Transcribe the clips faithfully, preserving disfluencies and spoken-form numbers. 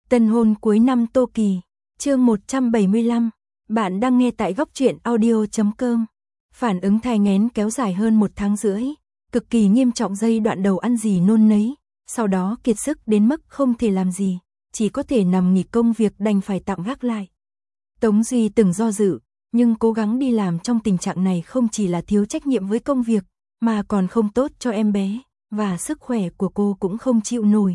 Tân hôn cuối năm Tô Kỳ, chương một trăm bảy mươi lăm, bạn đang nghe tại góc truyện audio chấm com. Phản ứng thai nghén kéo dài hơn một tháng rưỡi, cực kỳ nghiêm trọng, giai đoạn đầu ăn gì nôn nấy, sau đó kiệt sức đến mức không thể làm gì, chỉ có thể nằm nghỉ công việc, đành phải tạm gác lại. Tống Duy từng do dự, nhưng cố gắng đi làm trong tình trạng này không chỉ là thiếu trách nhiệm với công việc, mà còn không tốt cho em bé, và sức khỏe của cô cũng không chịu nổi.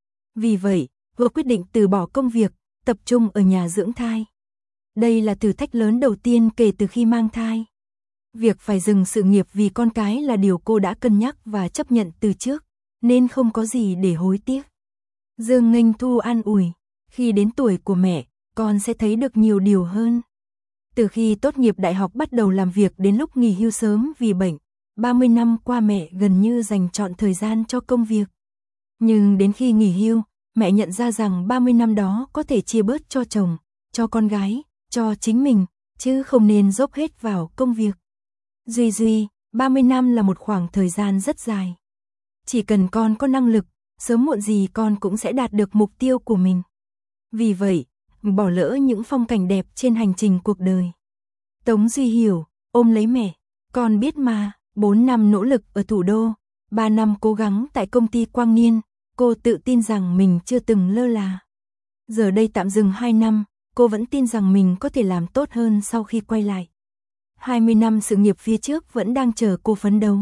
Vì vậy, cô quyết định từ bỏ công việc, tập trung ở nhà dưỡng thai. Đây là thử thách lớn đầu tiên kể từ khi mang thai. Việc phải dừng sự nghiệp vì con cái là điều cô đã cân nhắc và chấp nhận từ trước, nên không có gì để hối tiếc. Dương Nghênh Thu an ủi, khi đến tuổi của mẹ, con sẽ thấy được nhiều điều hơn. Từ khi tốt nghiệp đại học bắt đầu làm việc đến lúc nghỉ hưu sớm vì bệnh, ba mươi năm qua mẹ gần như dành trọn thời gian cho công việc. Nhưng đến khi nghỉ hưu, mẹ nhận ra rằng ba mươi năm đó có thể chia bớt cho chồng, cho con gái, cho chính mình, chứ không nên dốc hết vào công việc. Duy Duy, ba mươi năm là một khoảng thời gian rất dài. Chỉ cần con có năng lực, sớm muộn gì con cũng sẽ đạt được mục tiêu của mình. Vì vậy, bỏ lỡ những phong cảnh đẹp trên hành trình cuộc đời. Tống Duy hiểu, ôm lấy mẹ, con biết mà, bốn năm nỗ lực ở thủ đô, ba năm cố gắng tại công ty Quang Niên, cô tự tin rằng mình chưa từng lơ là. Giờ đây tạm dừng hai năm, cô vẫn tin rằng mình có thể làm tốt hơn sau khi quay lại. hai mươi năm sự nghiệp phía trước vẫn đang chờ cô phấn đấu.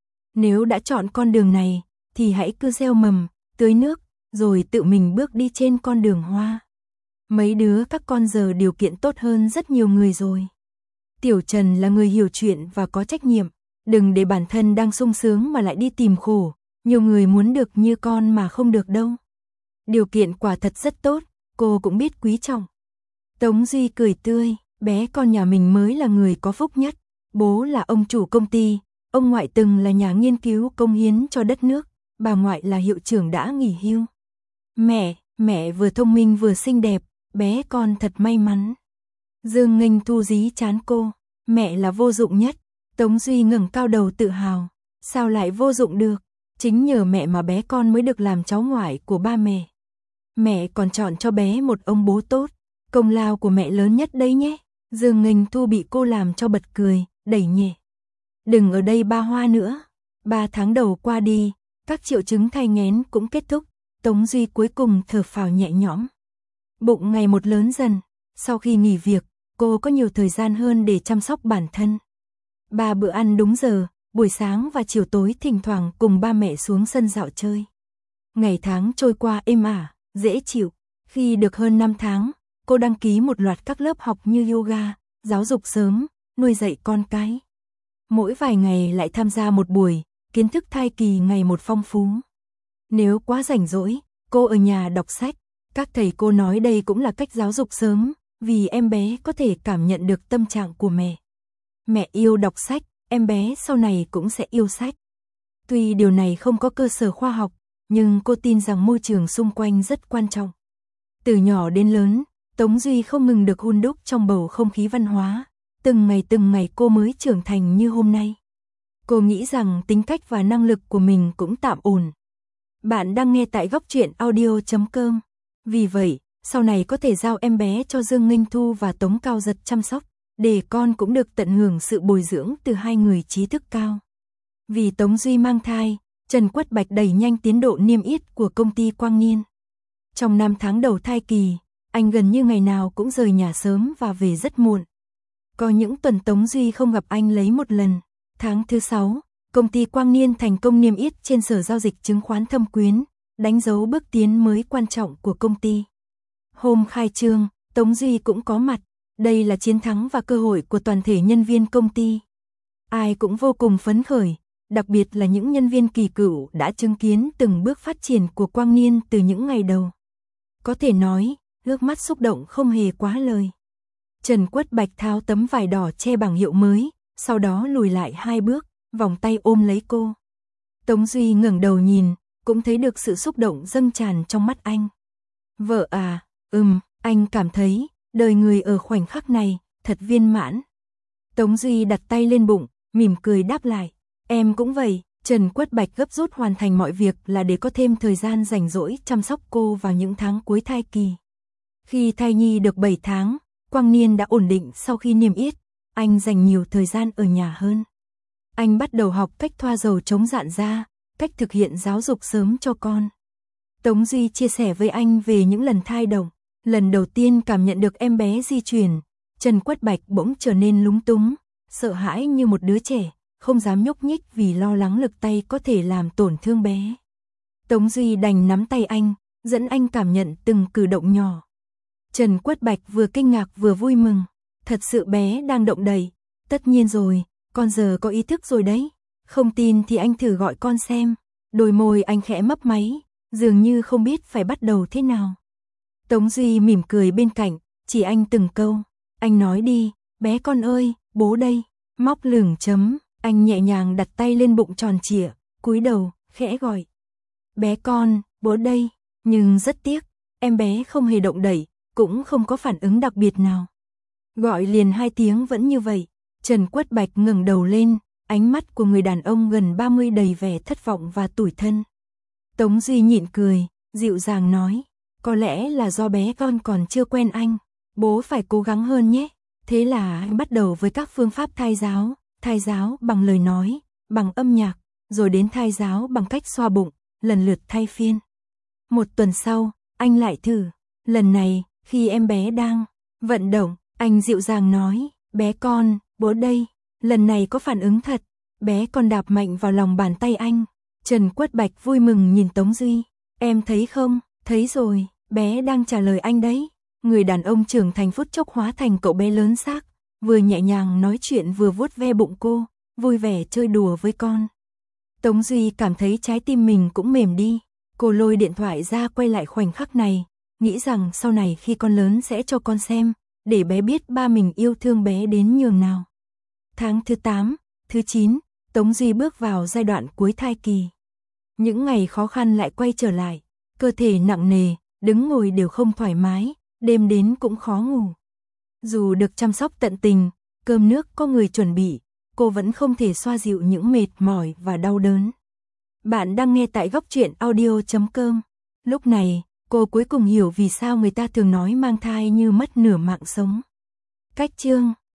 Nếu đã chọn con đường này, thì hãy cứ gieo mầm, tưới nước, rồi tự mình bước đi trên con đường hoa. Mấy đứa các con giờ điều kiện tốt hơn rất nhiều người rồi. Tiểu Trần là người hiểu chuyện và có trách nhiệm, đừng để bản thân đang sung sướng mà lại đi tìm khổ. Nhiều người muốn được như con mà không được đâu. Điều kiện quả thật rất tốt, cô cũng biết quý trọng. Tống Duy cười tươi, bé con nhà mình mới là người có phúc nhất. Bố là ông chủ công ty, ông ngoại từng là nhà nghiên cứu cống hiến cho đất nước, bà ngoại là hiệu trưởng đã nghỉ hưu. Mẹ, mẹ vừa thông minh vừa xinh đẹp, bé con thật may mắn. Dương Nghênh Thu dí chán cô, mẹ là vô dụng nhất. Tống Duy ngẩng cao đầu tự hào, sao lại vô dụng được? Chính nhờ mẹ mà bé con mới được làm cháu ngoại của ba mẹ. Mẹ còn chọn cho bé một ông bố tốt, công lao của mẹ lớn nhất đấy nhé. Dương Nghênh Thu bị cô làm cho bật cười, đẩy nhẹ. Đừng ở đây ba hoa nữa. Ba tháng đầu qua đi, các triệu chứng thai nghén cũng kết thúc, Tống Duy cuối cùng thở phào nhẹ nhõm. Bụng ngày một lớn dần, sau khi nghỉ việc, cô có nhiều thời gian hơn để chăm sóc bản thân. Ba bữa ăn đúng giờ, buổi sáng và chiều tối thỉnh thoảng cùng ba mẹ xuống sân dạo chơi. Ngày tháng trôi qua êm ả, dễ chịu. Khi được hơn năm tháng, cô đăng ký một loạt các lớp học như yoga, giáo dục sớm, nuôi dạy con cái. Mỗi vài ngày lại tham gia một buổi, kiến thức thai kỳ ngày một phong phú. Nếu quá rảnh rỗi, cô ở nhà đọc sách. Các thầy cô nói đây cũng là cách giáo dục sớm, vì em bé có thể cảm nhận được tâm trạng của mẹ. Mẹ yêu đọc sách, em bé sau này cũng sẽ yêu sách. Tuy điều này không có cơ sở khoa học, nhưng cô tin rằng môi trường xung quanh rất quan trọng. Từ nhỏ đến lớn, Tống Duy không ngừng được hun đúc trong bầu không khí văn hóa. Từng ngày từng ngày cô mới trưởng thành như hôm nay. Cô nghĩ rằng tính cách và năng lực của mình cũng tạm ổn. Bạn đang nghe tại góc truyện audio chấm com. Vì vậy, sau này có thể giao em bé cho Dương Nghênh Thu và Tống Cao Giật chăm sóc, để con cũng được tận hưởng sự bồi dưỡng từ hai người trí thức cao. Vì Tống Duy mang thai, Trần Quất Bạch đẩy nhanh tiến độ niêm yết của công ty Quang Niên. Trong năm tháng đầu thai kỳ, anh gần như ngày nào cũng rời nhà sớm và về rất muộn. Có những tuần Tống Duy không gặp anh lấy một lần. Tháng thứ sáu, công ty Quang Niên thành công niêm yết trên Sở Giao dịch Chứng khoán Thâm Quyến, đánh dấu bước tiến mới quan trọng của công ty. Hôm khai trương, Tống Duy cũng có mặt. Đây là chiến thắng và cơ hội của toàn thể nhân viên công ty. Ai cũng vô cùng phấn khởi, đặc biệt là những nhân viên kỳ cựu đã chứng kiến từng bước phát triển của Quang Niên từ những ngày đầu. Có thể nói, nước mắt xúc động không hề quá lời. Trần Quất Bạch tháo tấm vải đỏ che bảng hiệu mới, sau đó lùi lại hai bước, vòng tay ôm lấy cô. Tống Duy ngẩng đầu nhìn, cũng thấy được sự xúc động dâng tràn trong mắt anh. Vợ à, ừm, anh cảm thấy đời người ở khoảnh khắc này thật viên mãn. Tống Duy đặt tay lên bụng, mỉm cười đáp lại. Em cũng vậy, Trần Quất Bạch gấp rút hoàn thành mọi việc là để có thêm thời gian rảnh rỗi chăm sóc cô vào những tháng cuối thai kỳ. Khi thai nhi được bảy tháng, Quang Niên đã ổn định sau khi niêm yết, anh dành nhiều thời gian ở nhà hơn. Anh bắt đầu học cách thoa dầu chống rạn da, cách thực hiện giáo dục sớm cho con. Tống Duy chia sẻ với anh về những lần thai động. Lần đầu tiên cảm nhận được em bé di chuyển, Trần Quất Bạch bỗng trở nên lúng túng, sợ hãi như một đứa trẻ, không dám nhúc nhích vì lo lắng lực tay có thể làm tổn thương bé. Tống Duy đành nắm tay anh, dẫn anh cảm nhận từng cử động nhỏ. Trần Quất Bạch vừa kinh ngạc vừa vui mừng, thật sự bé đang động đậy, tất nhiên rồi, con giờ có ý thức rồi đấy, không tin thì anh thử gọi con xem. Đôi môi anh khẽ mấp máy, dường như không biết phải bắt đầu thế nào. Tống Duy mỉm cười bên cạnh, chỉ anh từng câu, anh nói đi, bé con ơi, bố đây, móc lửng chấm, anh nhẹ nhàng đặt tay lên bụng tròn trịa, cúi đầu, khẽ gọi. Bé con, bố đây, nhưng rất tiếc, em bé không hề động đậy, cũng không có phản ứng đặc biệt nào. Gọi liền hai tiếng vẫn như vậy, Trần Quất Bạch ngẩng đầu lên, ánh mắt của người đàn ông gần ba mươi đầy vẻ thất vọng và tủi thân. Tống Duy nhịn cười, dịu dàng nói, có lẽ là do bé con còn chưa quen anh, bố phải cố gắng hơn nhé. Thế là anh bắt đầu với các phương pháp thai giáo, thai giáo bằng lời nói, bằng âm nhạc, rồi đến thai giáo bằng cách xoa bụng, lần lượt thay phiên. Một tuần sau, anh lại thử, lần này, khi em bé đang vận động, anh dịu dàng nói, bé con, bố đây, lần này có phản ứng thật, bé con đạp mạnh vào lòng bàn tay anh. Trần Quất Bạch vui mừng nhìn Tống Duy, em thấy không, thấy rồi, bé đang trả lời anh đấy. Người đàn ông trưởng thành phút chốc hóa thành cậu bé lớn xác, vừa nhẹ nhàng nói chuyện vừa vuốt ve bụng cô, vui vẻ chơi đùa với con. Tống Duy cảm thấy trái tim mình cũng mềm đi, cô lôi điện thoại ra quay lại khoảnh khắc này, nghĩ rằng sau này khi con lớn sẽ cho con xem, để bé biết ba mình yêu thương bé đến nhường nào. Tháng thứ tám, thứ chín, Tống Duy bước vào giai đoạn cuối thai kỳ. Những ngày khó khăn lại quay trở lại, cơ thể nặng nề, đứng ngồi đều không thoải mái, đêm đến cũng khó ngủ. Dù được chăm sóc tận tình, cơm nước có người chuẩn bị, cô vẫn không thể xoa dịu những mệt mỏi và đau đớn. Bạn đang nghe tại góc truyện audio chấm com. Lúc này, cô cuối cùng hiểu vì sao người ta thường nói mang thai như mất nửa mạng sống. Cách chương